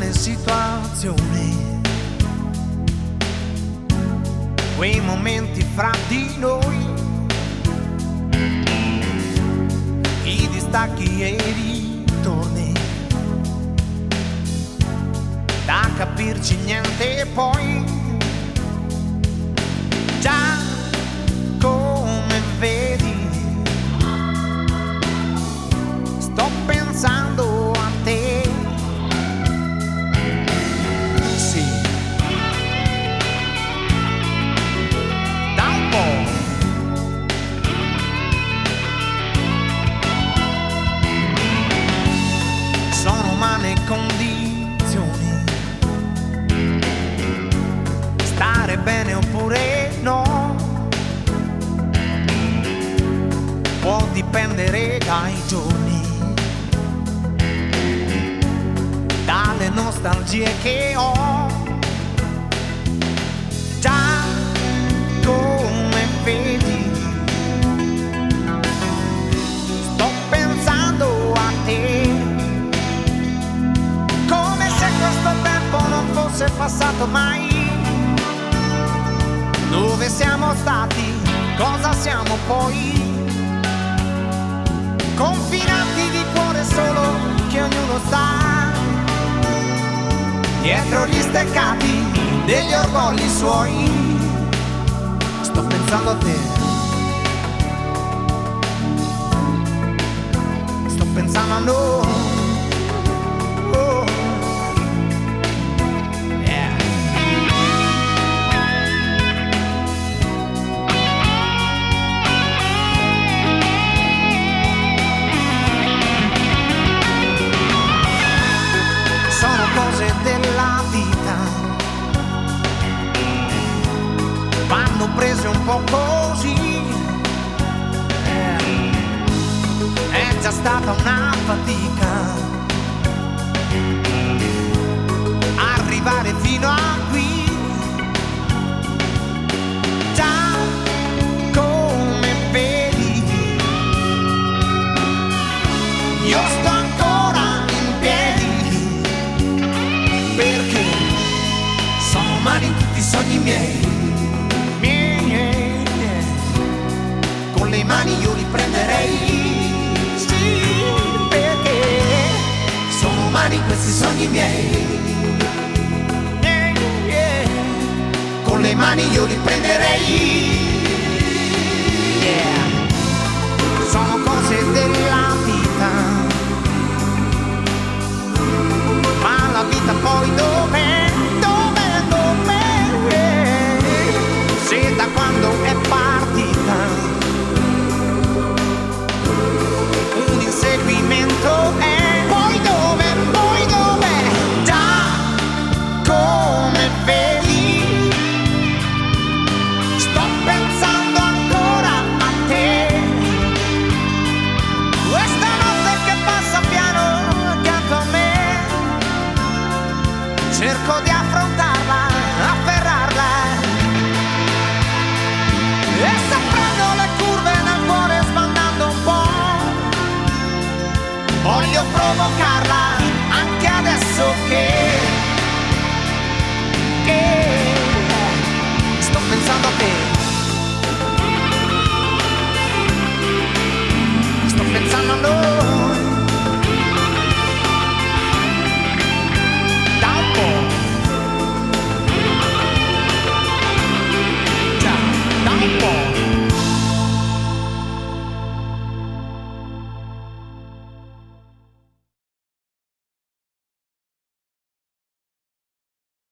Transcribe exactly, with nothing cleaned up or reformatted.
quale situazione, quei momenti fra di noi, i distacchi e i ritorni, da capirci niente poi, già come vedi sto pensando a te. Sì, da un po'. Sono umane condizioni, stare bene oppure no, può dipendere dai giorni, dalle nostalgie che ho, già come vedi sto pensando a te, come se questo tempo non fosse passato mai. Dove siamo stati, cosa siamo poi, confinati di cuore solo che ognuno sta dietro gli steccati degli orgogli suoi. Sto pensando a te, sto pensando a noi. Oh. Yeah. Sono cose della vita, vanno prese un po' così. Eh, è già stata una fatica arrivare fino a qui, già come vedi io sto ancora in piedi, perché sono umani tutti i sogni miei, miei, miei. Con le mani io li prenderei, sì, perché sono umani questi sogni miei, miei, miei. Con le mani io li prenderei, yeah. Sono cose della vita, ma la vita poi dov'è, dov'è, dov'è? Se da quando è partita un inseguimento è, poi dov'è, poi dov'è? Già come vedi sto pensando ancora a te, questa notte che passa piano accanto a me, cerco di affrontarla, afferrarla, e se prendo le curve nel cuore sbandando un po', voglio provocarla anche adesso che, che sto pensando a te.